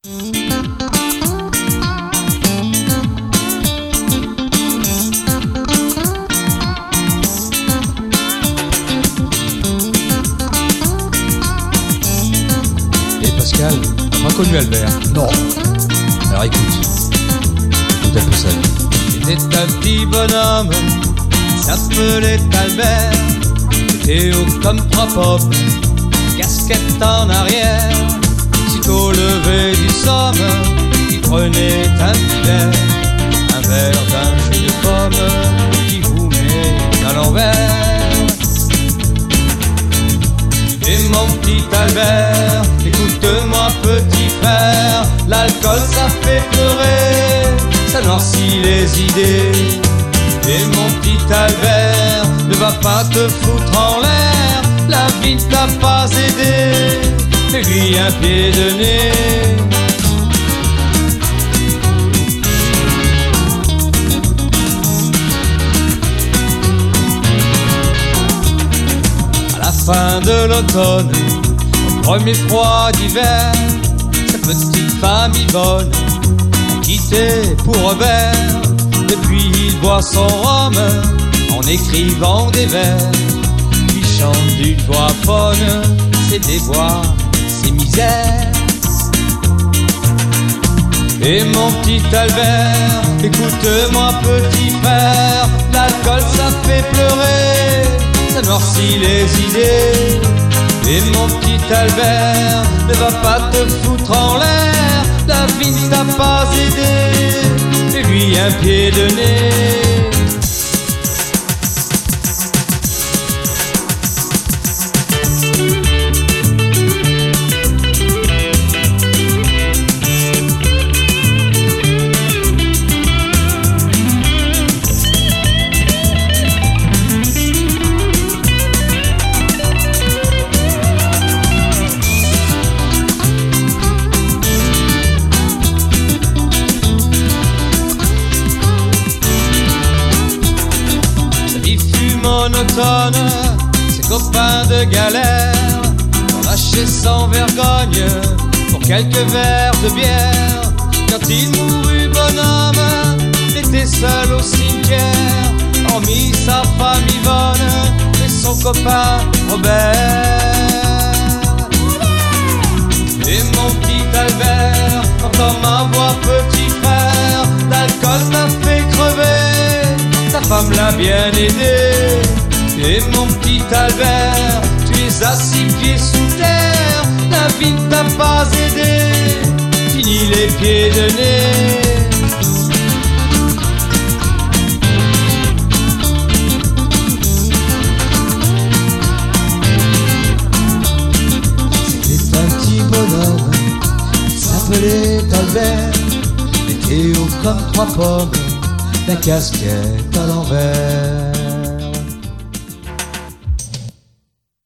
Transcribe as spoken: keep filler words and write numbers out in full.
Et Pascal, t'as pas connu Albert? Non. Alors écoute, écoute un peu sa vie. C'était un petit bonhomme, il s'appelait Albert. Était haut comme trois pommes, casquette en arrière. Sitôt levé du somme, il prenait un petit verre, un verre d'un jus de pomme qui vous met à l'envers. Et mon petit Albert, écoute-moi petit frère, l'alcool ça fait pleurer, ça noircit les idées. Et mon petit Albert, ne va pas te foutre en l'air, la vie ne t'a pas aidé, fais-lui un pied de nez. À la fin de l'automne, au premier froid d'hiver, sa petite famille bonne l'a quitté pour Robert. Depuis il boit son rhum en écrivant des vers, il chante d'une voix bonne ses déboires, ses misères. Et mon petit Albert, écoute-moi petit frère, l'alcool ça fait pleurer, ça noircit les idées. Et mon petit Albert, ne va pas te foutre en l'air, la vie ne t'a pas aidé, fais-lui un pied de nez. Monotone, ses copains de galère l'ont lâché sans vergogne pour quelques verres de bière. Quand il mourut bonhomme, il était seul au cimetière, hormis sa femme Yvonne et son copain Robert. Et mon petit Albert, entends ma voix petit frère, l'alcool t'a fait crever, ta femme l'a bien aidé. Et mon petit Albert, tu es à six pieds sous terre, la vie ne t'a pas aidé, fini les pieds de nez. C'était un petit bonhomme, il s'appelait Albert, était haut comme trois pommes, la casquette à l'envers.